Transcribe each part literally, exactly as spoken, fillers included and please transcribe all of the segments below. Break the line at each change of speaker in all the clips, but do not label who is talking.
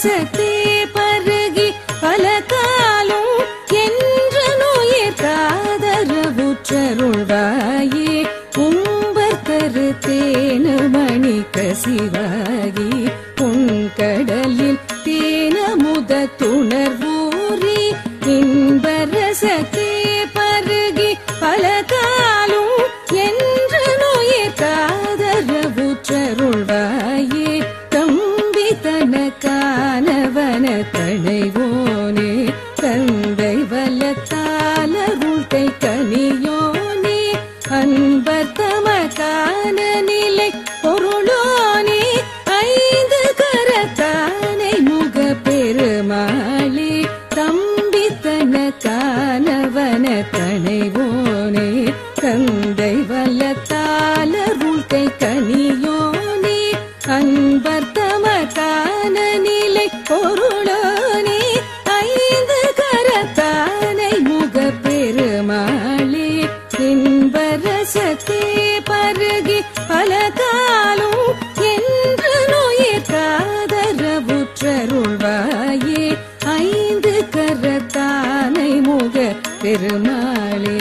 இன்பரசத்தே பருகி பல காலம் என்ற நோயிற் காதரவுற்றருள்வாயே உம்பர் கருத்தேனு மணி கசிவாகி பொன்கடலில் தேனமுத துணர்வூரி இன்பரசத்தே பருகி பல காலம் என்ற நோயிற் காதரவுற்றருள்வாயே தம்பி தனக்கானவன தனைவோனே தந்தை வலத்தாலருள்கை கனியோனே அன்பர் தமக்கான நிலை பொருளோனே ஐந்து கரத்தானை முக பெருமாளே தம்பி தனக்கானவன தனைவோனே தந்தை வலத்தாலருள்கை கனியோனே அன்பர் தமக்கான நிலை பொருளோனே ஐந்து கரத்தானை முக பெருமாளே இன்பரசத்தே பருகி பல காலம் என்று நோயிற் காதரவுற்றருள்வாயே ஐந்து கரத்தானை முக பெருமாளே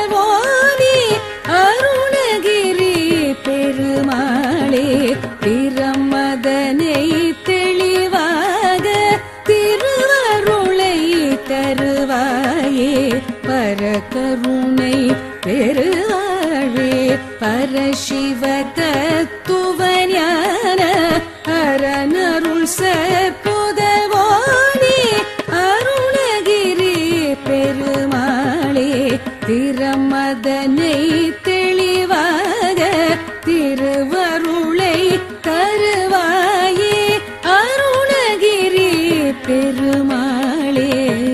பெருமாளே
அருள் சேர்ப்புதவோனே அருணகிரி பெருமாளே திறமதனை தெளிவாக திருவருளை தருவாயே அருணகிரி பெருமாளே.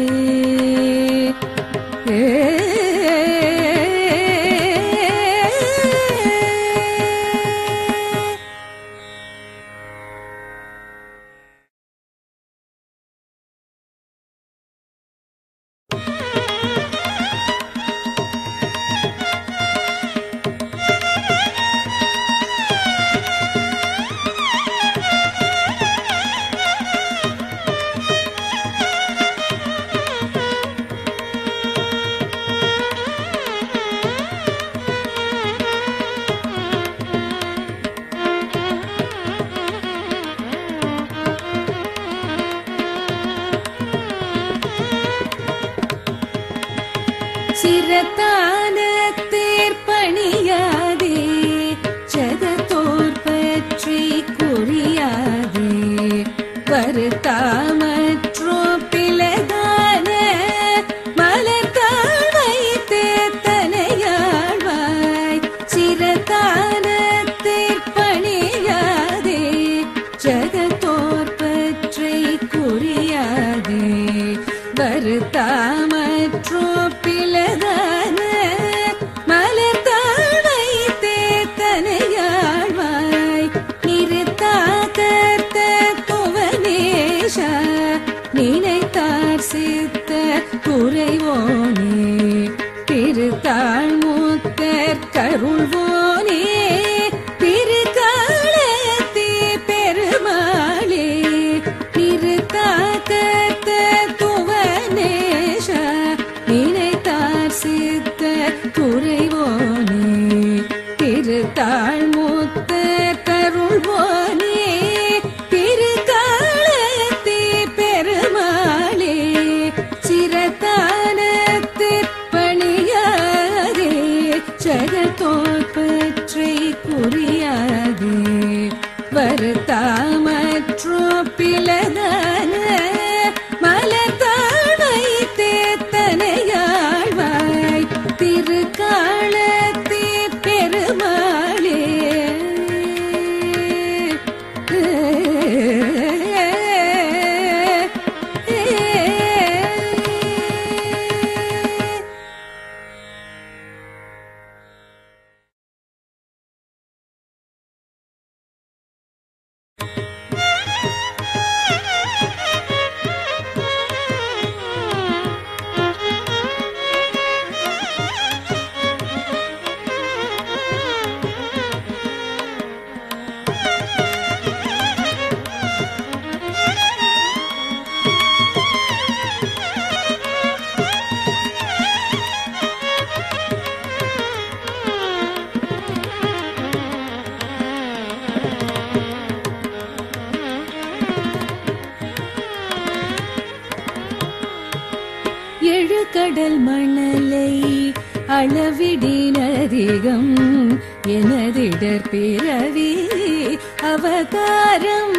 சிரத்தான தேர்ப்பணியாதே ஜகத்தோர் பற்றி குறியாதே வருத்தாமற்றோ பிளதான மலர்த்தாள் வைத்தே தனையாழ்வாய். சிரத்தான தேர்ப்பணியாதே ஜகத்தோர் பற்றி குறியாதே வருத்தாமற்றோ பிளதான மலர்த்தாள் வைத்தே தனையாழ்வாய். நிறுத்தா கர்த்த துவனேஷா நினைத்தார் சித்த குறைவோனே திருத்தாள் முத்தர் கருள்வோனே திருக்காலத்தே பெருமாளே. நிறுத்தா கர்த்த துவனேஷா நினைத்தார் சித்த குறைவோனே திருத்தாள் முத்தர் கருள்வோனே திருக்காலத்தே பெருமாளே. சிரத்தானத்து பணியாதே ஜகத்தோர் பற்றி குறியாதே வருத்தாமற்றோ பிளதான மலர்த்தாள் வைத்தே தனையாழ்வாய் திருக்காலத்தே பெருமாளே. எழுகடல் மணலை அளவிடினதிகம் எனதிடர் பிறவி அவதாரம்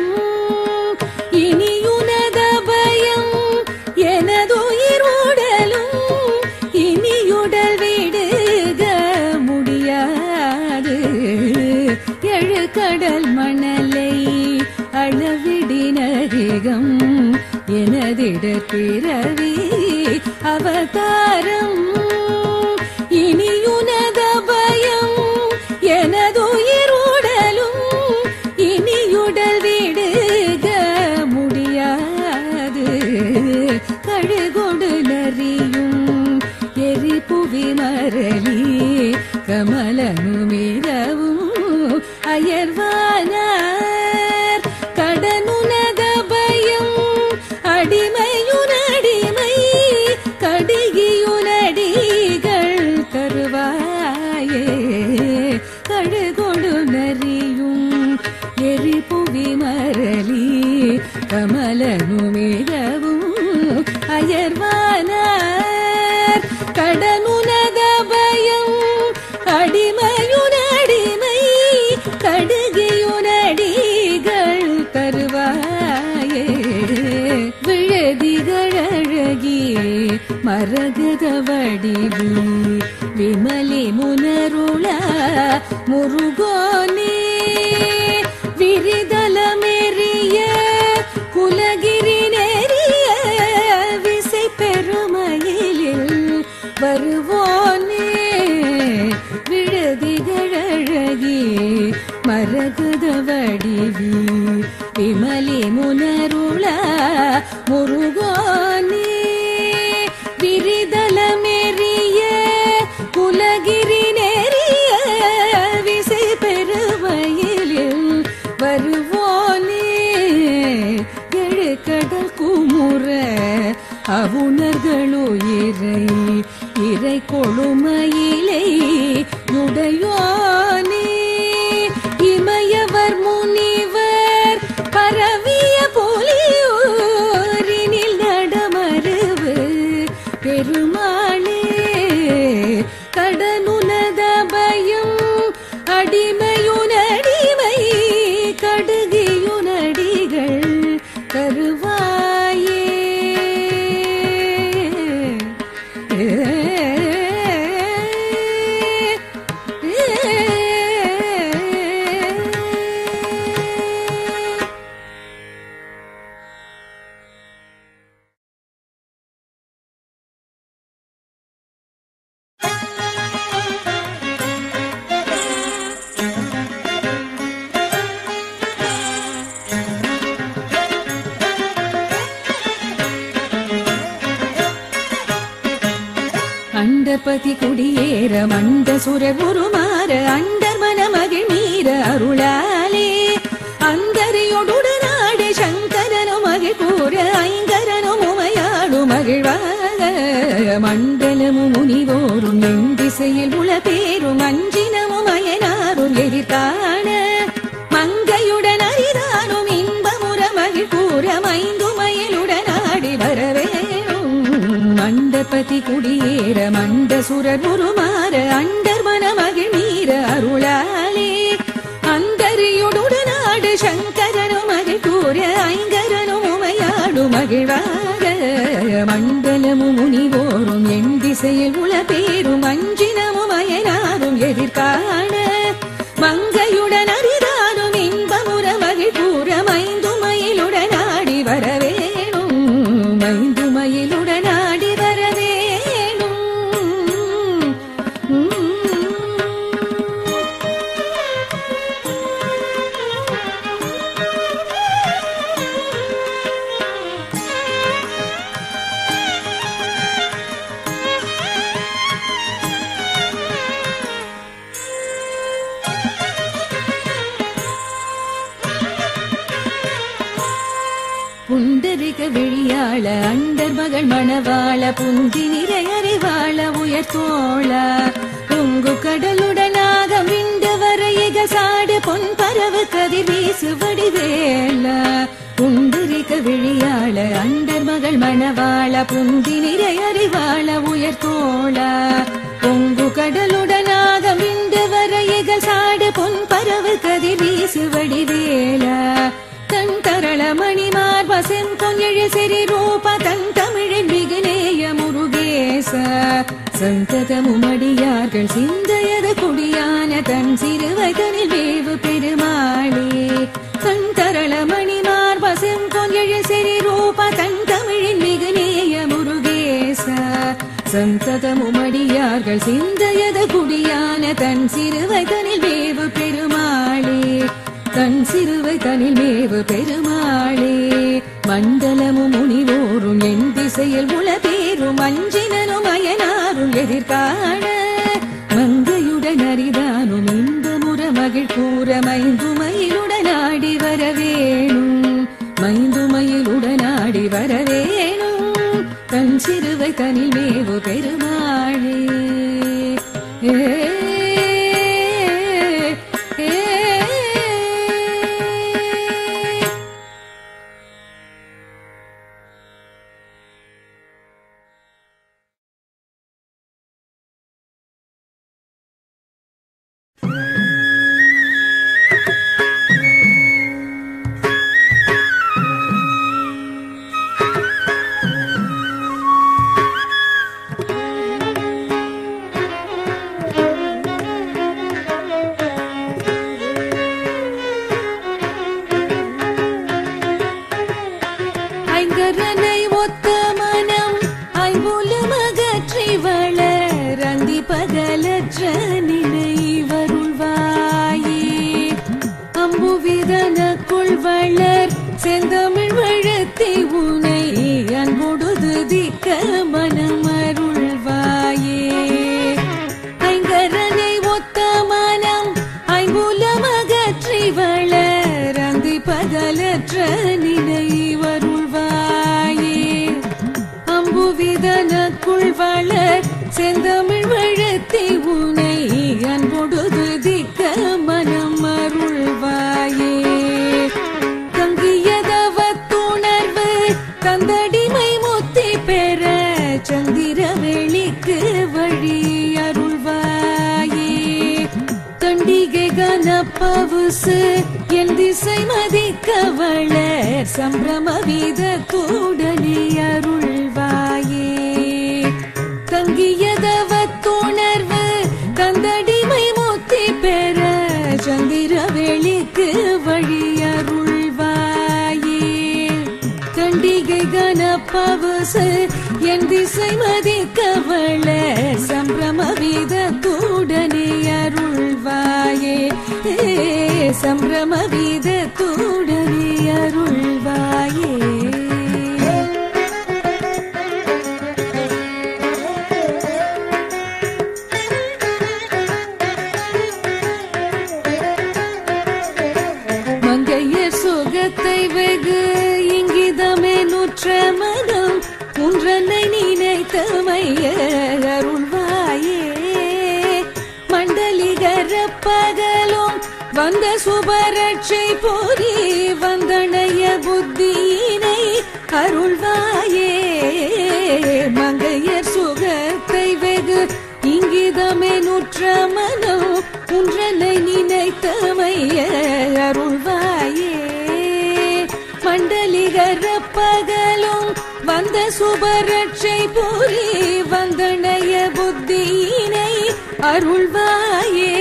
இனியுனத பயம் எனதுயிர் உடலும் இனியுடல் விடுக முடியாது. எழுகடல் மணலை அளவிடினதிகம் எனதிடர் பிறவி அவதாரம் இனியுனத பயம் எனதுயிர் உடலும் இனியுடல் விடுக முடியாது. கழுகொடு நரியும் எரிபுவி மரளி கமலனுமிதவும் அயர்வானார் கடனுனத பயம் அடிமையுனடிமை கடிகியுனடிகள் தருவாயே. கழுகொடு நரியும் எரிபுவி மரளி கமலனுமிதவும் அயர்வானார் கடனுனத பயம் அடிமையுனடிமை கடுகியுனடிகள் தருவாயே. மரகத வடிவு விமலி முனருள முருகோனே விரிதலமெறிய குலகிரி நெறிய விசை பெருமயிலில் வருவோனே விழுதிகளழகி மரகத வடிவி விமலி முனருள முருகோனே விரிதலமெறிய குலகிரி நெறிய விசை பெருமயிலில் வருவோனே எழுக்கடல் குமுற அவுணர்களுயிரை இறை கொழுமயிலை உடையோனே இமயவர் முனிவர் பரவிய புலியூரினில் நடமருவு பெருமாளே கடனுனத பயம் அடிமையுனடிமை கடுகியுனடிகள் கருவாயே அண்டபதி குடியேற மண்ட சுரர் உருமாற அண்டர் மனமகிழ் மீற அருளாலே அந்தரியோடுடனாடு சங்கரனும் மகிழ் கூற ஐங்கரனும் உமையாடு மகிழ்வாக மண்டலமும் முனிவோரும் என் திசையில் உள பேரும் அஞ்சினமும் அயனாரும் எதிர்காண மங்கையுடன் அரிதானும் இன்பமுற மகிழ் கூற மைந்துமயலுடனாடி வரவே மண்டபதி குடியேற மண்ட சுரர் உருமாற அண்டர் மனமகிழ் மீற அருளாலே அந்தரியுடுடனாடு சங்கரனும் மகிழ் கூற ஐங்கரனும் உமையாடு மகிழ்வாக மண்டலமும் முனிவோரும் என் திசையில் உள பேரும் அஞ்சினமும் அயனாரும் எதிர்காண மங்கையுடன் அரிதானும் இன்பமுற மகிழ் கூற மைந்துமயிலுடனாடி வரவேணும் மைந்துமயிலுடனாடி வரவேணும் புண்டரிக விழியாள அண்டர் மகள் மணவாள புந்தி நிறை அறிவாள உயர்த்தோள பொங்கு கடலுடனாக மிண்டு வரையிக சாடு பொன் பரவு கதிர் வீசு வடிவேல புண்டரிக விழியாள அண்டர் மகள் மணவாள புந்தி நிறை அறிவாள உயர்த்தோள பொங்கு கடலுடனாக மிண்டு வரையிக சாடு பொன் பரவு கதிர் வீசு வடிவேல தன் தரள மணிமார் வசம் பொங்கெழு சிறி ரூப தன் தமிழின் மிகுநேய முருகேச சந்ததமுமடியார்கள் சிந்தையது குடியான தன் சிறுவதனில் வேவு பெருமாளே தன் தரள மணிமார் வசம் பொங்கெழு சிறி ரூப தன் தமிழின் மிகுநேய முருகேச சந்ததமுமடியார்கள் சிந்தையது குடியான தன் சிறுவதனில் வேவு பெருமாளே தன் சிறுவை தனில் மேவு பெருமாளே மண்டலமும் முனிவோரும் என் திசையில் உள பேரும் அஞ்சினனும் அயனாரும் எதிர்காண மங்கையுடன் அரிதானும் இந்த முற மகிழ் கூற மைந்துமயிலுடனாடி வரவேணும் மைந்துமயிலுடனாடி வரவேணும் தன் சிறுவை தனில் மேவு பெருமாளே ஏ ஐங்கரனை ஒத்த மனம் ஐம்புலமகற்றி வளர் அந்தி பகலற்ற நினைவருள்வாயே. அம்புவிதனக்குள் வளர் செந்தமிழ் வழத்தி உனை அன்பொடு திக்க மனம் அருள்வாயே. ஐங்கரனை ஒத்த மனம் ஐம்புலமகற்றி வளர் அந்தி பகலற்ற நினைவருள்வாயே. அம்புவிதனக்குள் வளர் செந்தமிழ் வழத்தி உனை அன்பொடு திக்க மனம் அருள்வாயே. தங்கியதவத்துணர்வு தந்தடிமை முத்தி பெற சந்திர வெளிக்கு வழி அருள்வாயே. தண்டிகை கனப்பவுசு என் திசை மதிக்க வளர் சம்பிரம வீதத்துடனே அருள்வாயே. தங்கியதவத்துணர்வு தந்தடிமை முத்தி பெற சந்திர வெளிக்கு வழி அருள்வாயே. தண்டிகை கனப்பவுசு என் திசை மதிக்க வளர் சம்பிரம வீதத்துடனே அருள்வாயே. சம்பிரம வீதத்துடனே அருள்வாயே. மங்கையர் சுகத்தை வெகு இங்கிதமே நுற்ற மனம் உன்றனை நினைத்தமைய அருள்வாயே. மண்டலிகர பகலும் வந்த சுபரட்சை போரி வந்தனைய புத்தியினை அருள்வாயே. மங்கையர் சுகத்தை வெகு இங்கிதமே நுற்ற மனம் உன்றனை நினைத்தமைய அருள்வாயே. மண்டலிகர பகலும் வந்த சுபரட்சை போரி வந்தனைய புத்தியினை அருள்வாயே.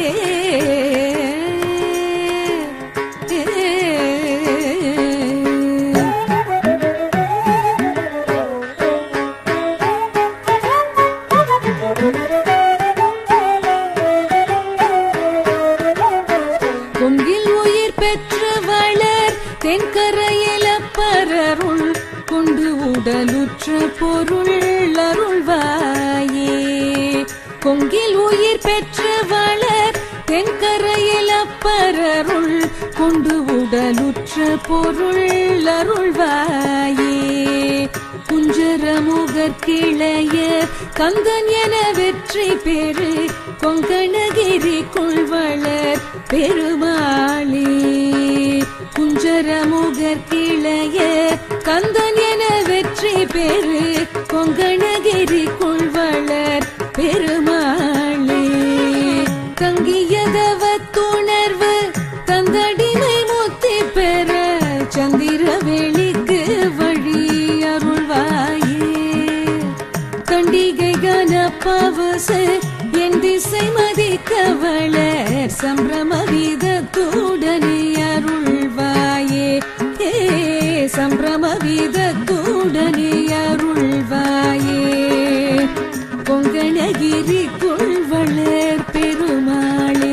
கொங்கில் உயிர் பெற்று வளர் தென்கரையில பரருள் கொண்டு உடலுற்ற பொருள் அருள்வாயே. கொங்கில் உயிர் பெற்று வளர் தென்கரையில பரருள் கொண்டு உடலுற்ற பொருள் அருள்வாயே. குஞ்சரமுகர் கிளைய கந்தன் என வெற்றி பெரு கொங்கணகிரி கொள்வளர் பெருமாளே. குஞ்சரமுகர் கிளைய கந்தன் என வெற்றி பெரு கொங்கணகிரி கொள்வளர் பெருமாளே. தங்கியதவத்துணர்வு தந்தடிமை முத்தி பெற சந்திர வெளிக்கு வழி அருள்வாயே. தண்டிகை கனப்பவுசு என் திசை மதிக்க வளர் சம்பிரம வீதத்துடனே அருள்வாயே. சம்பிரம வீதத்துடனே அருள்வாயே. கொங்கணகிரி கொள்வளர் பெருமாளே.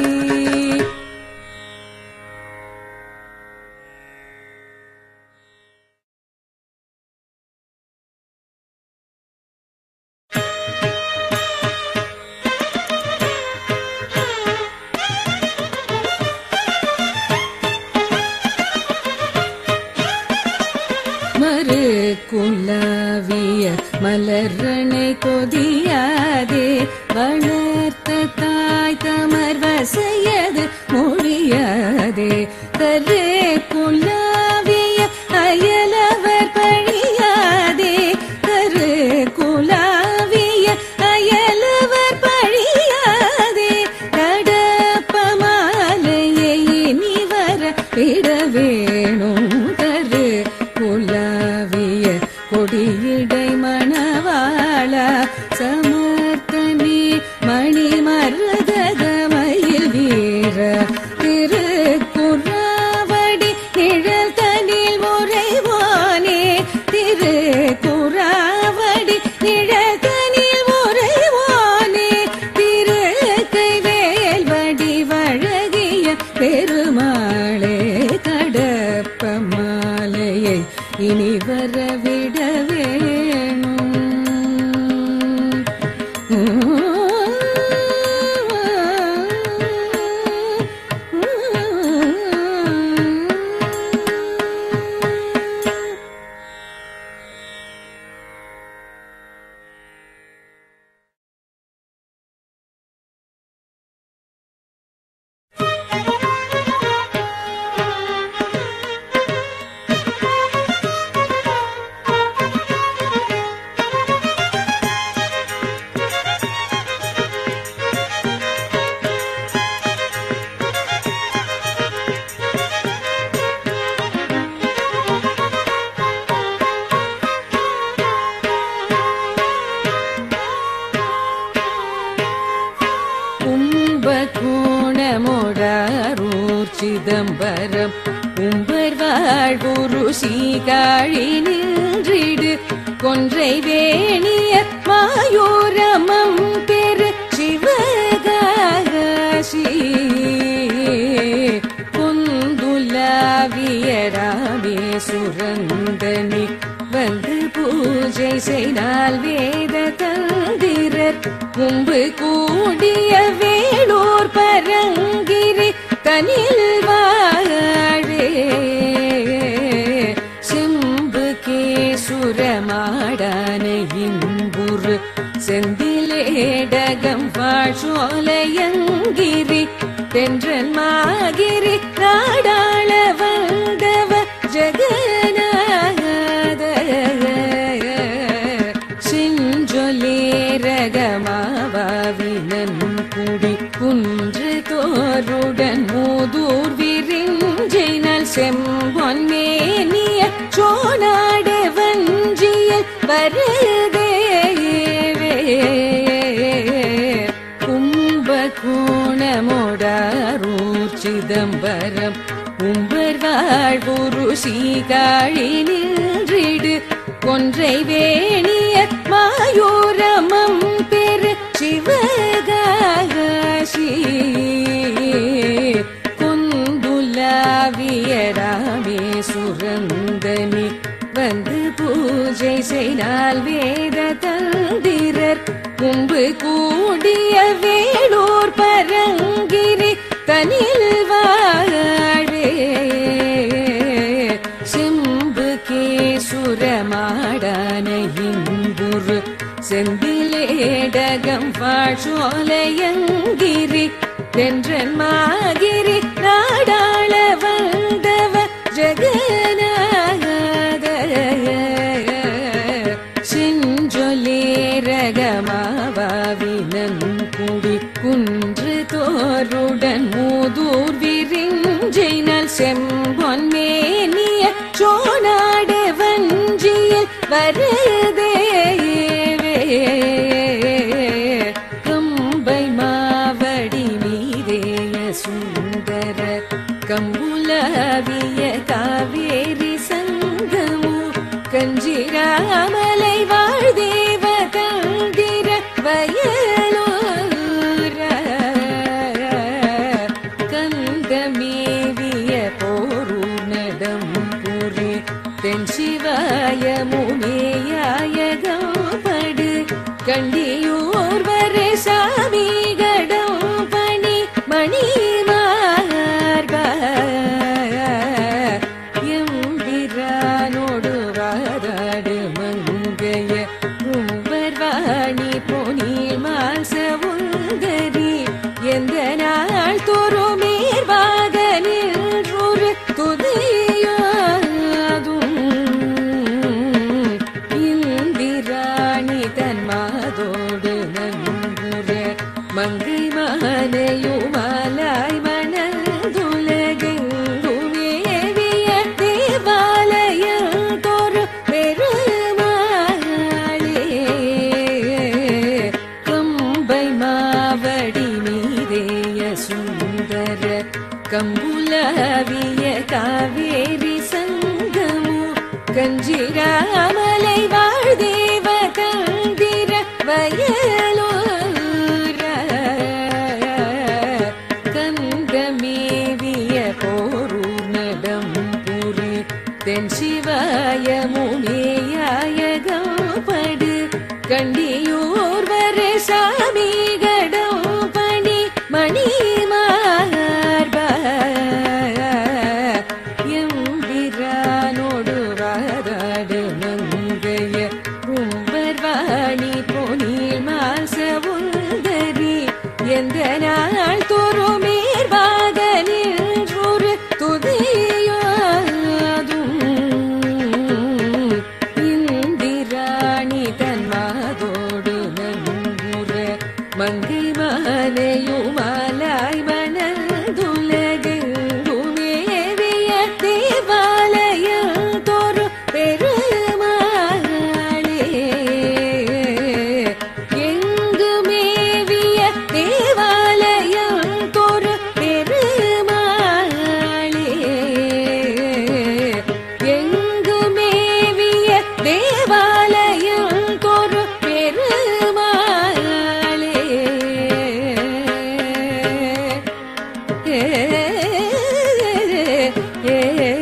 மறு குலாவிய மலரணை கொதியாதே வளர்த்த தாய் தமர் வசையது மொழியாதே. கரு குலாவிய அயலவர் பழியாதே. கரு குலாவிய அயலவர் பழியாதே. கடப்ப மாலையை இனி வர விட வேணும். கரு குலாவிய கொடியிடை மணவாள சமர்த்தனே மணி மருதகமயில் வீர திருக்குறாவடி நிழல் தனில் உறைவானே. இனி வரவிட வேணும். சிதம்பரம் உம்பர் வாழ்வுரு சீகாழி நின்றிடு கொன்றை வேணிய மாயூரமம் பெரு சிவகாசி கொந்துலாவிய ராமேசுரந்தனி வந்து பூஜை செய்தால் வேத தந்திரர் கும்பு கூடிய வேலூர் பரங்கிரி தனில் வாழே செம்பு கேசுரமாடான இன்புரு செந்திலேடகம் வாழ்சோலையங்கிரி தென்றன் மாகிரி நாடாள வந்தவ ஜகநாத செஞ்சொலேரகமாவினன் குடி குன்று தோருடன் மூதூர் விரிஞ்சினல் செம்பொன்மேனிய சோனாட வஞ்சியல் வருதேவே கும்பகோணமோடாரூர் சிதம்பரம் உம்பர் வாழ்வுரு சீகாழி நின்றிடு கொன்றை வேணிய மாயூரமம் பெரு சிவகாசி கொந்துலாவிய ராமேசுரந்தனி வந்து பூஜை செய்தால் வேத தந்திரர் கும்பு கூடிய வேலூர் பரங்கிரி தனில் வாழே செம்பு கேசுரமாடான இன்புரு செந்திலேடகம் வாழ்சோலையங்கிரி தென்றன் மாகிரி நாடாள வந்தவ ஜகநாத செஞ்சொலேரகமாவினன் குடி குன்று தோருடன் மூதூர் விரிஞ்சினல் செம்பொன்மேனிய சோனாட வஞ்சியல் வருதேவே கம்பை மாவடி மீதேய சுந்தர கம்புலாவிய காவேரி சங்கமு கஞ்சிராமலை வாழ்தேவ கந்திர வயலூர கந்தமேவிய போருநடம் புரி தென் சிவாய முமேயாயகம் படு கண்டியூர் வரை சாமி கடம் பணி மணி மார்பா எம்பிரானோடு வாராடு மங்கைய உம்பர்வாணி பொனில் மாசவுங்கரி எந்த நாள் தோறுமேர்வாக நின்றொரு துதியாதும் இந்திராணி தன் மாதோடு நன்புற மங்கை மாலையுமாலாய் மணந்துலகெங்குமேவிய தேவாலயம் தோறு பெருமாளே கம்பை மாவடி மீதேய சுந்தர கம்புலாவிய காவேரி சங்கமு கஞ்சிராமலை வாழ்தேவ கந்திர வயலூர கந்தமேவிய போருநடம் புரி என் சிவாயமுமேயாயகப்படு கண்டியூர் வர சாமி கடம் பணி மணி மார்பா எம்பிரானோடு வாராடு மங்கைய கும்பர்வாணி பொனில் மாசவுந்தரி எந்த நாள் தோறுமேர்வாக நின்றொரு துதியாதும் இந்திராணி தன்மாதோடு நங்குற மங்கை மாலையுமாலாய் மணந்துலகெங்குமேவிய தேவாலயம் தோறு பெருமாளே எங்குமேவிய தேவாலயம் தோறு பெருமாளே எங்குமேவிய தேவாலயம் தோறு பெருமாளே ஏ ஏ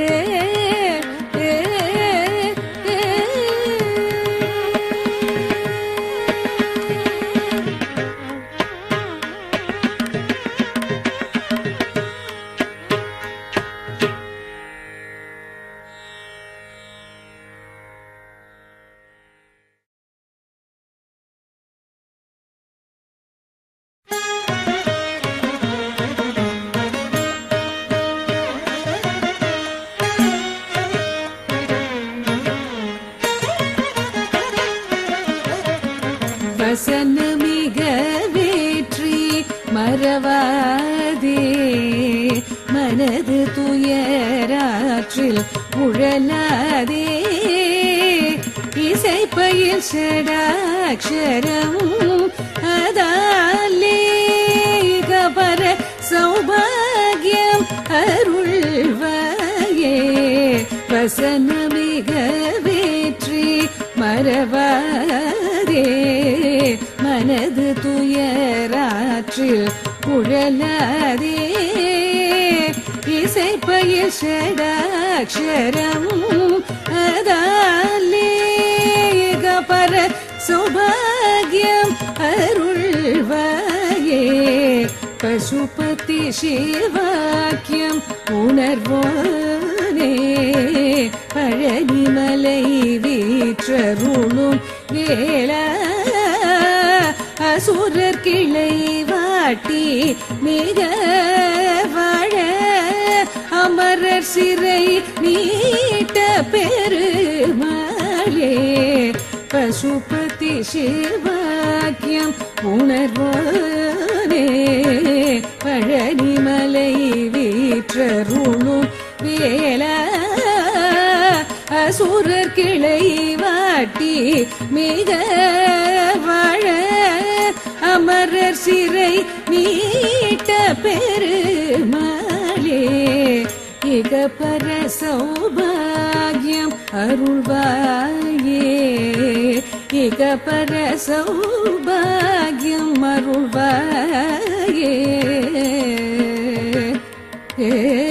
வசனமிக வேற்றி மறவாதே மனது துயராற்றில் உழலாதே இசைப்பயில் ஷடாக்ஷரம் அதாலே கபர சௌபாகியம் அருள்வாயே வசனமிக வேற்றி மறவாதே மனது துயராற்றில் உழலாதே இசைப்பயில் ஷடாக்ஷரம் அதாலே கபர சௌபாகியம் அருள்வாயே பசுபதி சிவாக்கியம் உணர்வோனே பழனிமலை வீற்றருளும் வேளா அசுரர் கிளை வாட்டி மிக வாழ அமரர் சிறை நீட்ட பெருமாளே பசுபதி சிவாக்கியம் உணர்வோனே பழனிமலை வீற்றருளும் வேளா அசுரர் கிளை வாட்டி மிக வாழ அமரர் சிறை நீட்ட பெருமாளே இகபர சௌபாகியம் அருள்வாயே இகபர சௌபாகியம் அருள்வாயே ஏ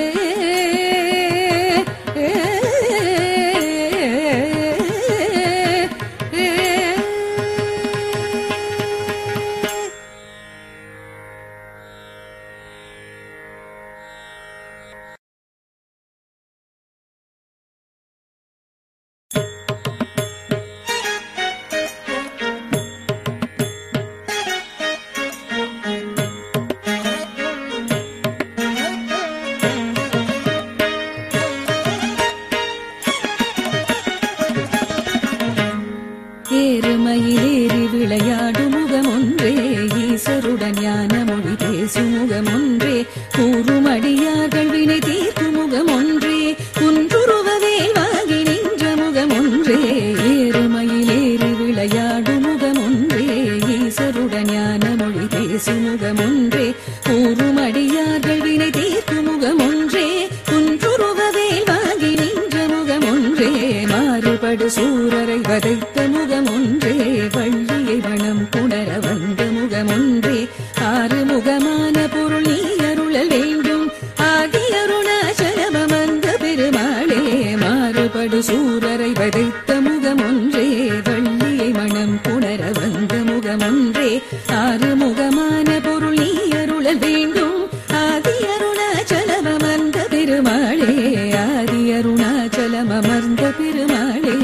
ஏறுமயிலேறி விளையாடும் முகம் ஒன்றே ஈசருடன் ஞான மொழி பேசும் முகம் ஒன்றே கூறும் அடியார்கள் வினை தீர்க்கும் முகம் ஒன்றே குன்றுருவவேல் வாங்கி நின்ற முகம் ஒன்றே ஏறுமயிலேறி விளையாடும் முகம் ஒன்றே ஈசருடன் ஞான மொழி பேசும் முகம் ஒன்றே கூறும் அடியார்கள் வினை தீர்க்கும் முகம் ஒன்றே குன்றுருவவேல் வாங்கி நின்ற முகம் ஒன்றே மாறுபடு சூரரை வதைத்த முகம் ஒன்றே வள்ளியை வனம் புணர வந்த முகம் ஒன்றே ஆறு முகமான பொருள் நீ அருளல் வேண்டும் ஆகிய அருணாச்சலம் வந்த பெருமாளே மாறுபடு படு சூரரை வதைத்த முகமொன்றே வள்ளியை மனம் புணர வந்த முகமொன்றே ஆறு முகமான பொருள் நீ அருளல் வேண்டும் ஆதி அருணாச்சலம் அமர்ந்த பெருமாளே ஆதி அருணாச்சலம் அமர்ந்த பெருமாளே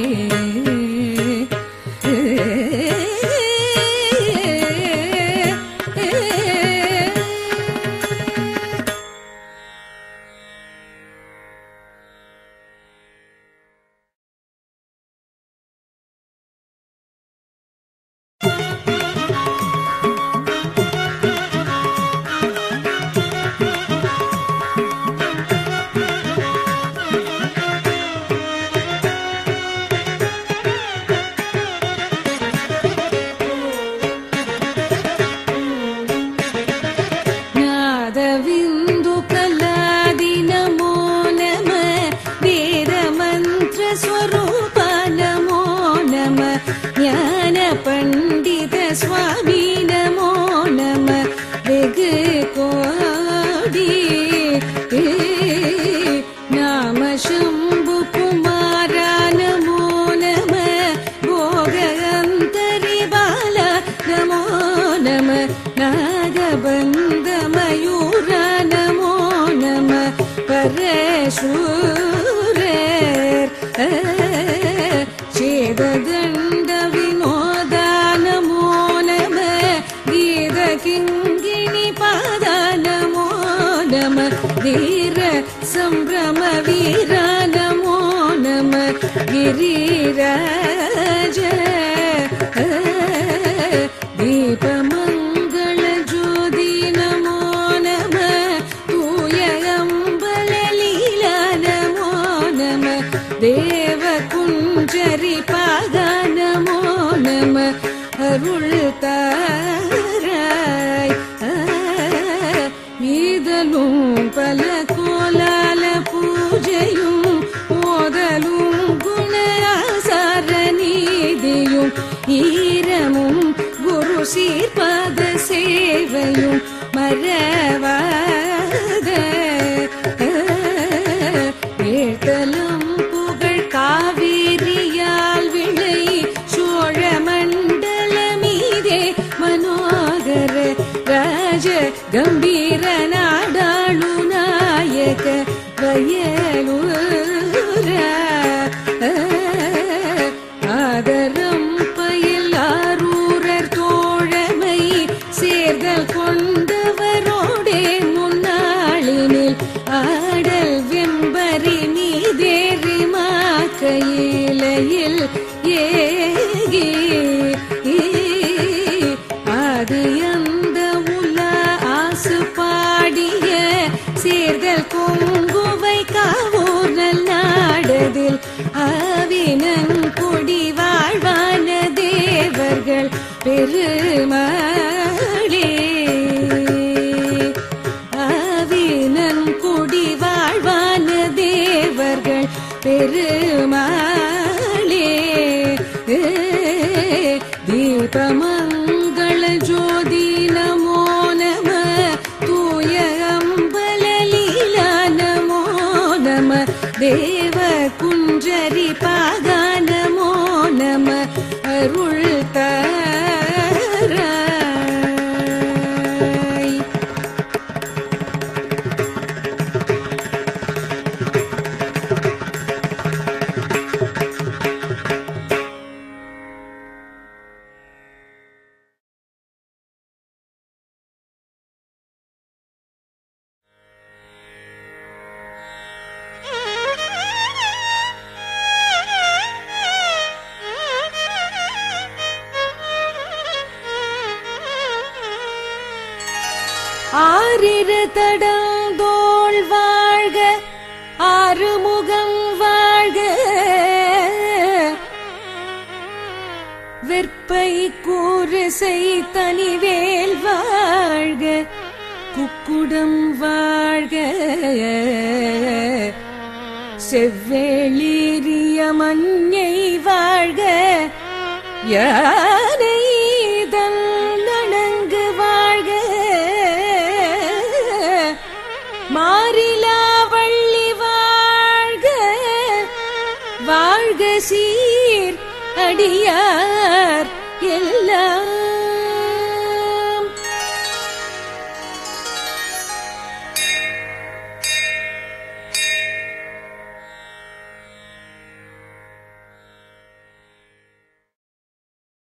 चेददण्ड विनोदा नमो नमः गीत किङ्गिणी पादा नमो नमः धीर सम्भ्रम वीरा नमो नमः गिरिराज दीपमङ्गल ज्योति नमो नमः तूय अम्बल लीला नमो नमः देव कुञ्जरि पादा नमो नमः अरुள் தாராய் ஈதலும் பல கோலால பூஜையும் ஓதலும் குண ஆசார நீதியும் ஈரமும் குரு சீர்பாத சேவையும் மறவாத ஏழ்தலம் புகழ் காவேரியால் விளை சோழ மண்டல மீதே மனோகர ராஜ கம்பீர நாடாளு நாயக வயலூர ஆதரம் பயில் ஆரூரர் தோழமை சேர்தல் கொண்டவரோடே முன்னாளினில் ஆடல் வெம்பரி மீதேறி மாக்கையிலையில் ஏகி ஆதி அந்த உல ஆசு பாடிய சேர்தல் கொங்குவை காவூர் நல்லாடதில் ஆவினன் கொடி வாழ்வான தேவர்கள் பெருமாளே ஆவினன் கொடி வாழ்வான தேவர்கள் பெருமாளே தீபமங்கள ஜோதி நமோ நமः தூய அம்பல லீலா நமோ நமः தேவ குஞ்சரி பாதா நமோ நமः அருள் தாராய் ஆரிரு தடந்தோள் வாழ்க ஆறுமுகம் வாழ்க வெற்பை கூறுசை தனிவேல் வாழ்க குக்குடம் வாழ்க செவ்வேளீரிய மஞ்சை வாழ்க யானை தன் நனங்கு வாழ்க மாறிலா வள்ளி வாழ்க சீர் அடியார் எல்லாம்